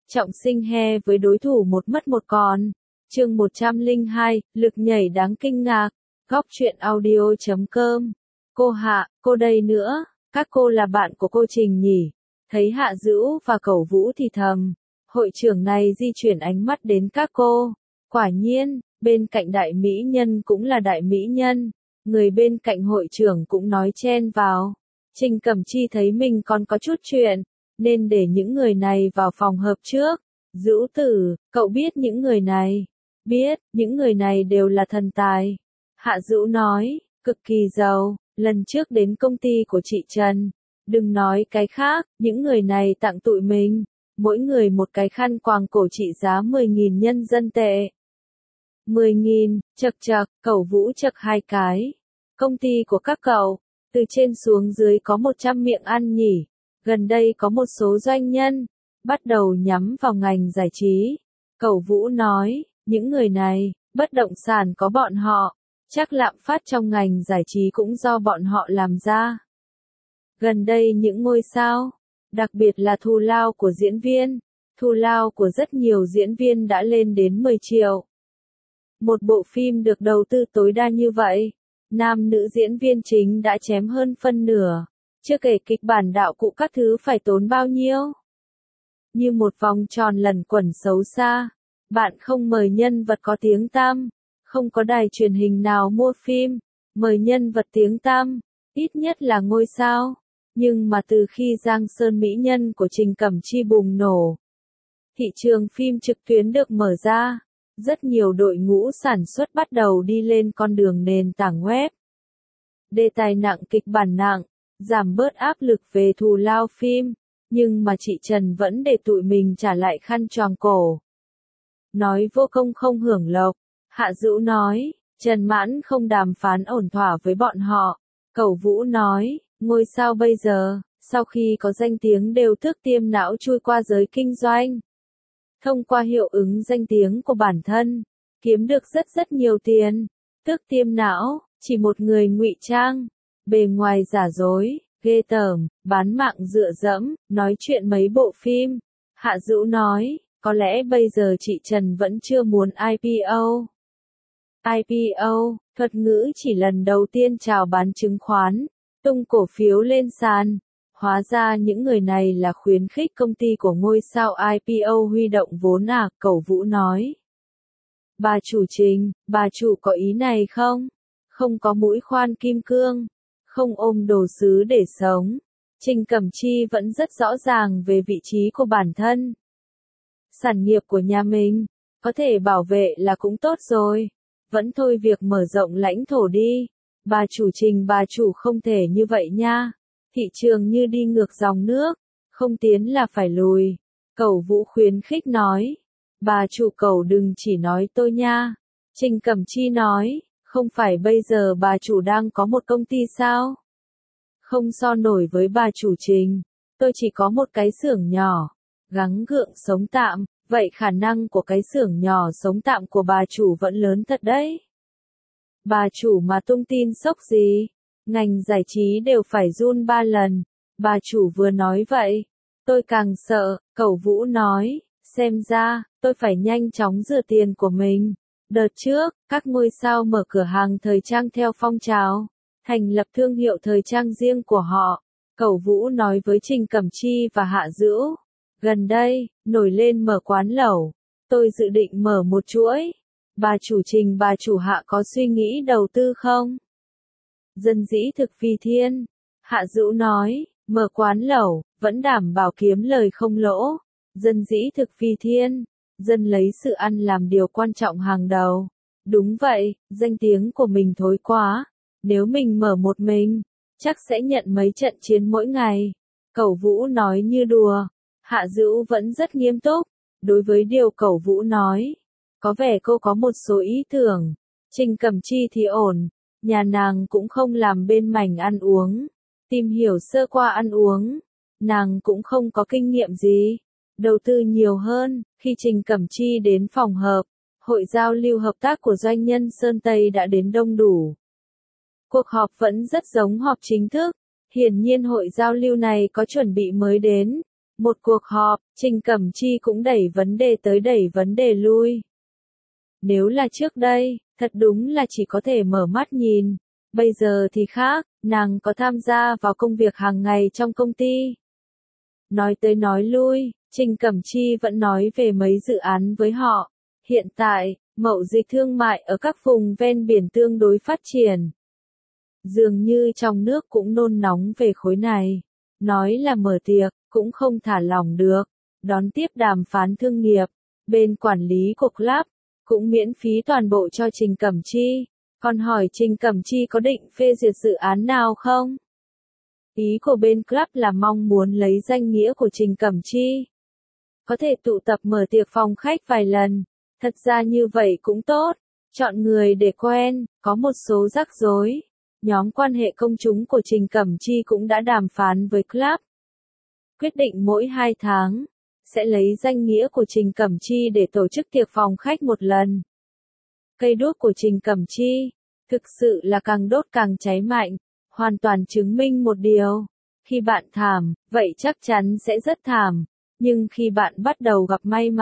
trọng sinh he với đối thủ một mất một còn. Chương 102, lực nhảy đáng kinh ngạc. Góc truyện audio.com. Cô Hạ, cô đây nữa, các cô là bạn của cô Trình nhỉ? Thấy Hạ Dữu và Cẩu Vũ thì thầm. Hội trưởng này di chuyển ánh mắt đến các cô. Quả nhiên, bên cạnh đại mỹ nhân cũng là đại mỹ nhân. Người bên cạnh hội trưởng cũng nói chen vào. Trình Cẩm Chi thấy mình còn có chút chuyện, nên để những người này vào phòng hợp trước. Dữu tử, cậu biết những người này? Biết, những người này đều là thần tài. Hạ Dữu nói, cực kỳ giàu, lần trước đến công ty của chị Trần. Đừng nói cái khác, những người này tặng tụi mình, mỗi người một cái khăn quàng cổ trị giá 10.000 nhân dân tệ. 10.000, chậc chậc, Cẩu Vũ chậc hai cái. Công ty của các cậu, từ trên xuống dưới có 100 miệng ăn nhỉ. Gần đây có một số doanh nhân, bắt đầu nhắm vào ngành giải trí. Cẩu Vũ nói, những người này, bất động sản có bọn họ, chắc lạm phát trong ngành giải trí cũng do bọn họ làm ra. Gần đây những ngôi sao, đặc biệt là thù lao của diễn viên, thù lao của rất nhiều diễn viên đã lên đến 10 triệu. Một bộ phim được đầu tư tối đa như vậy, nam nữ diễn viên chính đã chém hơn phân nửa, chưa kể kịch bản đạo cụ các thứ phải tốn bao nhiêu. Như một vòng tròn lẩn quẩn xấu xa, bạn không mời nhân vật có tiếng tăm, không có đài truyền hình nào mua phim, mời nhân vật tiếng tăm, ít nhất là ngôi sao. Nhưng mà từ khi Giang Sơn mỹ nhân của Trình Cẩm Chi bùng nổ, thị trường phim trực tuyến được mở ra, rất nhiều đội ngũ sản xuất bắt đầu đi lên con đường nền tảng web. Đề tài nặng kịch bản nặng, giảm bớt áp lực về thù lao phim, nhưng mà chị Trần vẫn để tụi mình trả lại khăn choàng cổ. Nói vô công không hưởng lộc, Hạ Dữu nói, Trần Mãn không đàm phán ổn thỏa với bọn họ. Cẩu Vũ nói, ngôi sao bây giờ, sau khi có danh tiếng đều thức tiêm não chui qua giới kinh doanh. Thông qua hiệu ứng danh tiếng của bản thân, kiếm được rất nhiều tiền. Thức tiêm não, chỉ một người ngụy trang, bề ngoài giả dối, ghê tởm, bán mạng dựa dẫm, nói chuyện mấy bộ phim. Hạ Dữu nói, có lẽ bây giờ chị Trần vẫn chưa muốn IPO. IPO, thuật ngữ chỉ lần đầu tiên chào bán chứng khoán, tung cổ phiếu lên sàn. Hóa ra những người này là khuyến khích công ty của ngôi sao IPO huy động vốn à, Cẩu Vũ nói. Bà chủ Trình, bà chủ có ý này không? Không có mũi khoan kim cương, không ôm đồ sứ để sống. Trình Cẩm Chi vẫn rất rõ ràng về vị trí của bản thân. Sản nghiệp của nhà mình, có thể bảo vệ là cũng tốt rồi. Vẫn thôi việc mở rộng lãnh thổ đi. Bà chủ Trình, bà chủ không thể như vậy nha. Thị trường như đi ngược dòng nước, không tiến là phải lùi. Cẩu Vũ khuyến khích nói. Bà chủ Cẩu đừng chỉ nói tôi nha. Trình Cẩm Chi nói, không phải bây giờ bà chủ đang có một công ty sao? Không so nổi với bà chủ Trình. Tôi chỉ có một cái xưởng nhỏ, gắng gượng sống tạm, vậy khả năng của cái xưởng nhỏ sống tạm của bà chủ vẫn lớn thật đấy. Bà chủ mà tung tin sốc gì? Ngành giải trí đều phải run 3 lần. Bà chủ vừa nói vậy, tôi càng sợ. Cẩu Vũ nói, xem ra, tôi phải nhanh chóng rửa tiền của mình. Đợt trước, các ngôi sao mở cửa hàng thời trang theo phong trào, thành lập thương hiệu thời trang riêng của họ. Cẩu Vũ nói với Trình Cẩm Chi và Hạ Dữu. Gần đây, nổi lên mở quán lẩu. Tôi dự định mở một chuỗi. Bà chủ Trình, bà chủ Hạ có suy nghĩ đầu tư không? Dân dĩ thực vì thiên. Hạ Dữu nói, mở quán lẩu, vẫn đảm bảo kiếm lời không lỗ. Dân dĩ thực vì thiên. Dân lấy sự ăn làm điều quan trọng hàng đầu. Đúng vậy, danh tiếng của mình thối quá. Nếu mình mở một mình, chắc sẽ nhận mấy trận chiến mỗi ngày. Cẩu Vũ nói như đùa. Hạ Dữu vẫn rất nghiêm túc. Đối với điều Cẩu Vũ nói, có vẻ cô có một số ý tưởng. Trình Cẩm Chi thì ổn. Nhà nàng cũng không làm bên mảnh ăn uống. Tìm hiểu sơ qua ăn uống. Nàng cũng không có kinh nghiệm gì. Đầu tư nhiều hơn. Khi Trình Cẩm Chi đến phòng họp, hội giao lưu hợp tác của doanh nhân Sơn Tây đã đến đông đủ. Cuộc họp vẫn rất giống họp chính thức. Hiển nhiên hội giao lưu này có chuẩn bị mới đến. Một cuộc họp, Trình Cẩm Chi cũng đẩy vấn đề tới đẩy vấn đề lui. Nếu là trước đây, thật đúng là chỉ có thể mở mắt nhìn. Bây giờ thì khác, nàng có tham gia vào công việc hàng ngày trong công ty. Nói tới nói lui, Trình Cẩm Chi vẫn nói về mấy dự án với họ. Hiện tại, mậu dịch thương mại ở các vùng ven biển tương đối phát triển. Dường như trong nước cũng nôn nóng về khối này. Nói là mở tiệc, cũng không thả lỏng được. Đón tiếp đàm phán thương nghiệp. Bên quản lý của club, cũng miễn phí toàn bộ cho Trình Cẩm Chi. Còn hỏi Trình Cẩm Chi có định phê duyệt dự án nào không? Ý của bên club là mong muốn lấy danh nghĩa của Trình Cẩm Chi. Có thể tụ tập mở tiệc phòng khách vài lần. Thật ra như vậy cũng tốt. Chọn người để quen, có một số rắc rối. Nhóm quan hệ công chúng của Trình Cẩm Chi cũng đã đàm phán với club. Quyết định mỗi 2 tháng, sẽ lấy danh nghĩa của Trình Cẩm Chi để tổ chức tiệc phòng khách một lần. Cây đuốc của Trình Cẩm Chi, thực sự là càng đốt càng cháy mạnh, hoàn toàn chứng minh một điều. Khi bạn thảm, vậy chắc chắn sẽ rất thảm. Nhưng khi bạn bắt đầu gặp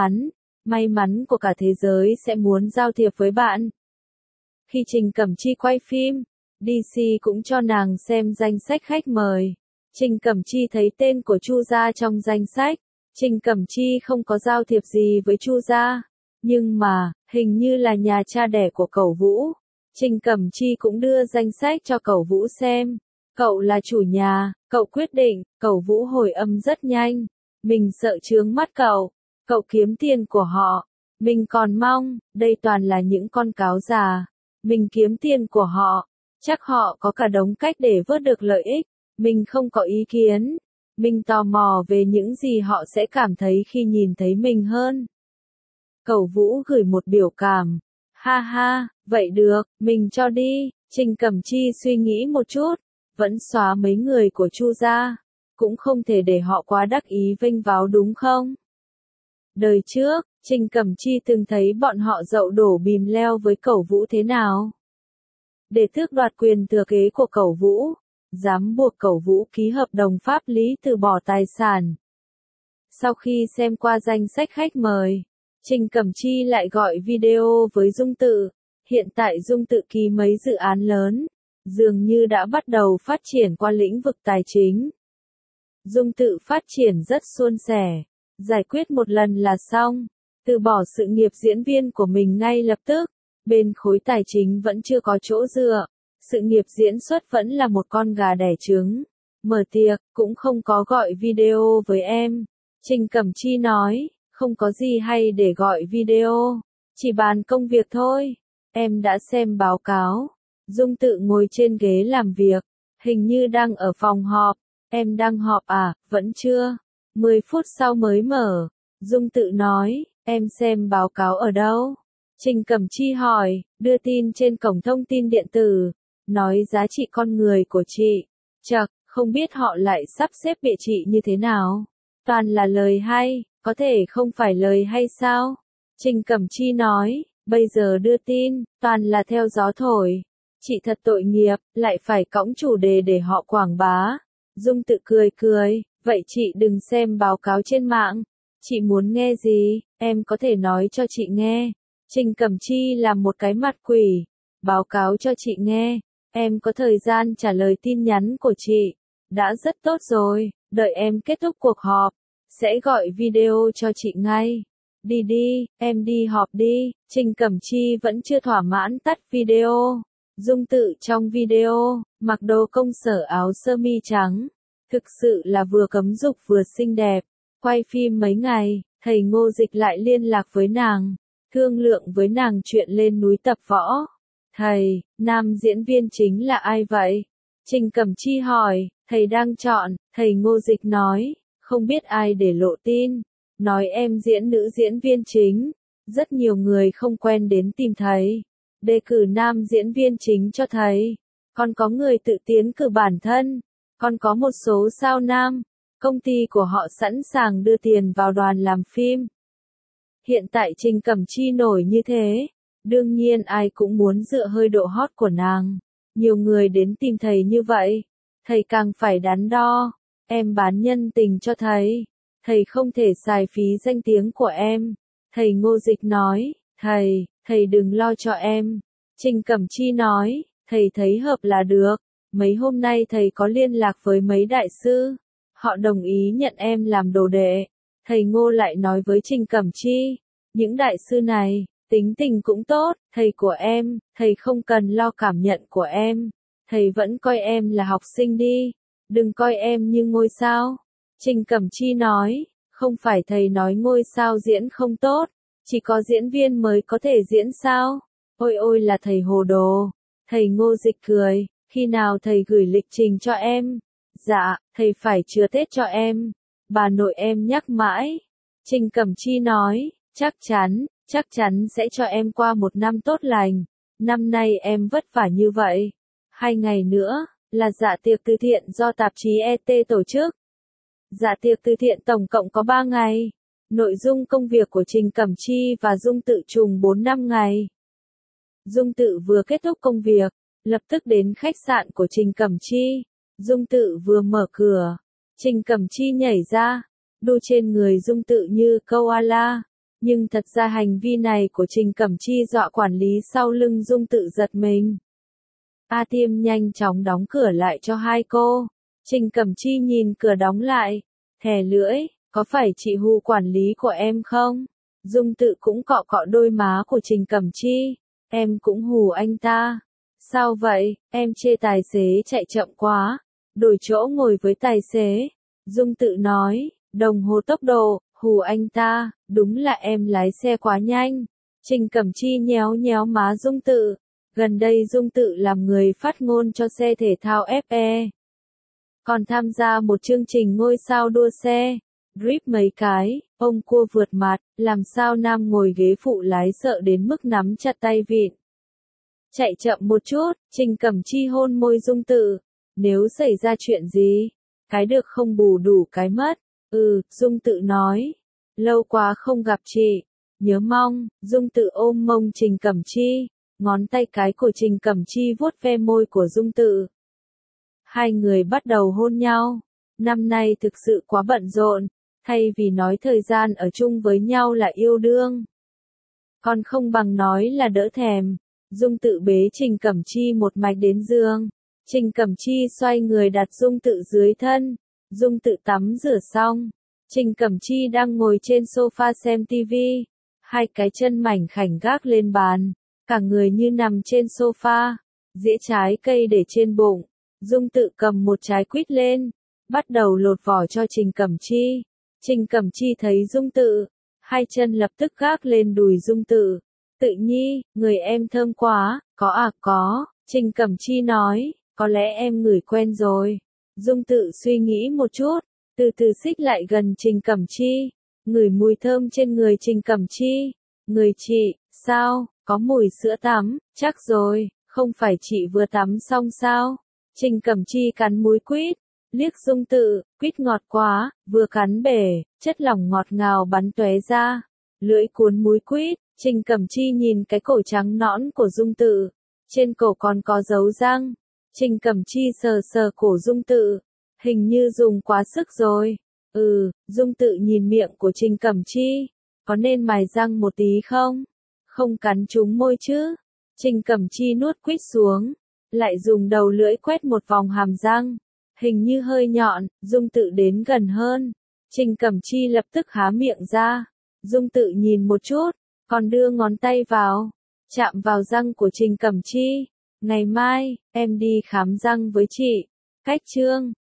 may mắn của cả thế giới sẽ muốn giao thiệp với bạn. Khi Trình Cẩm Chi quay phim, DC cũng cho nàng xem danh sách khách mời. Trình Cẩm Chi thấy tên của Chu gia trong danh sách. Trình Cẩm Chi không có giao thiệp gì với Chu gia, nhưng mà, hình như là nhà cha đẻ của Cẩu Vũ. Trình Cẩm Chi cũng đưa danh sách cho Cẩu Vũ xem. Cậu là chủ nhà, cậu quyết định. Cẩu Vũ hồi âm rất nhanh. Mình sợ chướng mắt cậu. Cậu kiếm tiền của họ. Mình còn mong, đây toàn là những con cáo già. Mình kiếm tiền của họ. Chắc họ có cả đống cách để vớt được lợi ích. Mình không có ý kiến. Mình tò mò về những gì họ sẽ cảm thấy khi nhìn thấy mình hơn. Cẩu Vũ gửi một biểu cảm. Ha ha, vậy được, mình cho đi. Trình Cẩm Chi suy nghĩ một chút. Vẫn xóa mấy người của Chu gia. Cũng không thể để họ quá đắc ý vênh váo đúng không? Đời trước, Trình Cẩm Chi từng thấy bọn họ dậu đổ bìm leo với Cẩu Vũ thế nào. Để tước đoạt quyền thừa kế của Cẩu Vũ, dám buộc Cẩu Vũ ký hợp đồng pháp lý từ bỏ tài sản. Sau khi xem qua danh sách khách mời, Trình Cẩm Chi lại gọi video với Dung Tự. Hiện tại Dung Tự ký mấy dự án lớn, dường như đã bắt đầu phát triển qua lĩnh vực tài chính. Dung Tự phát triển rất suôn sẻ, giải quyết một lần là xong, từ bỏ sự nghiệp diễn viên của mình ngay lập tức. Bên khối tài chính vẫn chưa có chỗ dựa, sự nghiệp diễn xuất vẫn là một con gà đẻ trứng. Mở tiệc, cũng không có gọi video với em. Trình Cẩm Chi nói, không có gì hay để gọi video, chỉ bàn công việc thôi. Em đã xem báo cáo. Dung Tự ngồi trên ghế làm việc, hình như đang ở phòng họp. Em đang họp à, vẫn chưa. 10 phút sau mới mở. Dung Tự nói, em xem báo cáo ở đâu? Trình Cẩm Chi hỏi, đưa tin trên cổng thông tin điện tử, nói giá trị con người của chị. Chậc, không biết họ lại sắp xếp địa chị như thế nào. Toàn là lời hay, có thể không phải lời hay sao? Trình Cẩm Chi nói, bây giờ đưa tin, toàn là theo gió thổi. Chị thật tội nghiệp, lại phải cõng chủ đề để họ quảng bá. Dung Tự cười cười, vậy chị đừng xem báo cáo trên mạng. Chị muốn nghe gì, em có thể nói cho chị nghe. Trình Cẩm Chi làm một cái mặt quỷ. Báo cáo cho chị nghe. Em có thời gian trả lời tin nhắn của chị. Đã rất tốt rồi, đợi em kết thúc cuộc họp. Sẽ gọi video cho chị ngay. Đi đi, em đi họp đi. Trình Cẩm Chi vẫn chưa thỏa mãn tắt video. Dung Tự trong video, mặc đồ công sở áo sơ mi trắng. Thực sự là vừa cấm dục vừa xinh đẹp. Quay phim mấy ngày, thầy Ngô Dịch lại liên lạc với nàng. Thương lượng với nàng chuyện lên núi tập võ. Thầy, nam diễn viên chính là ai vậy? Trình Cẩm Chi hỏi, thầy đang chọn. Thầy Ngô Dịch nói, không biết ai để lộ tin. Nói em diễn nữ diễn viên chính. Rất nhiều người không quen đến tìm thầy. Đề cử nam diễn viên chính cho thầy. Còn có người tự tiến cử bản thân. Còn có một số sao nam. Công ty của họ sẵn sàng đưa tiền vào đoàn làm phim. Hiện tại Trình Cẩm Chi nổi như thế. Đương nhiên ai cũng muốn dựa hơi độ hot của nàng. Nhiều người đến tìm thầy như vậy. Thầy càng phải đắn đo. Em bán nhân tình cho thầy. thầy không thể xài phí danh tiếng của em. Thầy Ngô Dịch nói, thầy đừng lo cho em. Trình Cẩm Chi nói, thầy thấy hợp là được. Mấy hôm nay thầy có liên lạc với mấy đại sư. Họ đồng ý nhận em làm đồ đệ. Thầy Ngô lại nói với Trình Cẩm Chi, những đại sư này, tính tình cũng tốt, thầy của em, thầy không cần lo cảm nhận của em. Thầy vẫn coi em là học sinh đi, đừng coi em như ngôi sao. Trình Cẩm Chi nói, không phải thầy nói ngôi sao diễn không tốt, chỉ có diễn viên mới có thể diễn sao? Ôi ôi là thầy hồ đồ. Thầy Ngô Dịch cười, khi nào thầy gửi lịch trình cho em? Dạ, thầy phải chừa Tết cho em. Bà nội em nhắc mãi. Trình Cẩm Chi nói, chắc chắn sẽ cho em qua một năm tốt lành. Năm nay em vất vả như vậy. 2 ngày nữa, là dạ tiệc từ thiện do tạp chí ET tổ chức. Dạ tiệc từ thiện tổng cộng có 3 ngày. Nội dung công việc của Trình Cẩm Chi và Dung Tự trùng 4-5 ngày. Dung Tự vừa kết thúc công việc, lập tức đến khách sạn của Trình Cẩm Chi. Dung Tự vừa mở cửa, Trình Cẩm Chi nhảy ra, đu trên người Dung Tự như koala. Nhưng thật ra hành vi này của Trình Cẩm Chi dọa quản lý sau lưng Dung Tự giật mình. A Tiêm nhanh chóng đóng cửa lại cho hai cô. Trình Cẩm Chi nhìn cửa đóng lại, thè lưỡi, có phải chị hù quản lý của em không? Dung Tự cũng cọ cọ đôi má của Trình Cẩm Chi. Em cũng hù anh ta. Sao vậy, em chê tài xế chạy chậm quá. Đổi chỗ ngồi với tài xế. Dung Tự nói, đồng hồ tốc độ, hù anh ta, đúng là em lái xe quá nhanh. Trình Cẩm Chi nhéo nhéo má Dung Tự. Gần đây Dung Tự làm người phát ngôn cho xe thể thao FE. Còn tham gia một chương trình ngôi sao đua xe. Drip mấy cái, ông cua vượt mặt, làm sao nam ngồi ghế phụ lái sợ đến mức nắm chặt tay vịn. Chạy chậm một chút, Trình Cẩm Chi hôn môi Dung Tự. Nếu xảy ra chuyện gì, cái được không bù đủ cái mất. Dung Tự nói. Lâu quá không gặp chị. Nhớ mong, Dung Tự ôm mông Trình Cẩm Chi. Ngón tay cái của Trình Cẩm Chi vuốt ve môi của Dung Tự. Hai người bắt đầu hôn nhau. Năm nay thực sự quá bận rộn. Thay vì nói thời gian ở chung với nhau là yêu đương, còn không bằng nói là đỡ thèm. Dung Tự bế Trình Cẩm Chi một mạch đến giường. Trình Cẩm Chi xoay người đặt Dung Tự dưới thân. Dung Tự tắm rửa xong. Trình Cẩm Chi đang ngồi trên sofa xem TV. Hai cái chân mảnh khảnh gác lên bàn. Cả người như nằm trên sofa. Dĩa trái cây để trên bụng. Dung Tự cầm một trái quýt lên. Bắt đầu lột vỏ cho Trình Cẩm Chi. Trình Cẩm Chi thấy Dung Tự. Hai chân lập tức gác lên đùi Dung Tự. Tự nhi, người em thơm quá, có. Trình Cẩm Chi nói, có lẽ em ngửi quen rồi. Dung Tự suy nghĩ một chút, từ từ xích lại gần Trình Cẩm Chi, ngửi mùi thơm trên người Trình Cẩm Chi. Người chị, sao, có mùi sữa tắm, chắc rồi, không phải chị vừa tắm xong sao? Trình Cẩm Chi cắn múi quýt, liếc Dung Tự, quýt ngọt quá, vừa cắn bể, chất lỏng ngọt ngào bắn tóe ra. Lưỡi cuốn múi quýt, Trình Cẩm Chi nhìn cái cổ trắng nõn của Dung Tự, trên cổ còn có dấu răng. Trình Cẩm Chi sờ sờ cổ Dung Tự, hình như dùng quá sức rồi. Dung Tự nhìn miệng của Trình Cẩm Chi, có nên mài răng một tí không? Không cắn trúng môi chứ? Trình Cẩm Chi nuốt quýt xuống, lại dùng đầu lưỡi quét một vòng hàm răng, hình như hơi nhọn. Dung Tự đến gần hơn, Trình Cẩm Chi lập tức há miệng ra. Dung Tự nhìn một chút, còn đưa ngón tay vào, chạm vào răng của Trình Cẩm Chi. Ngày mai, em đi khám răng với chị. Cách chương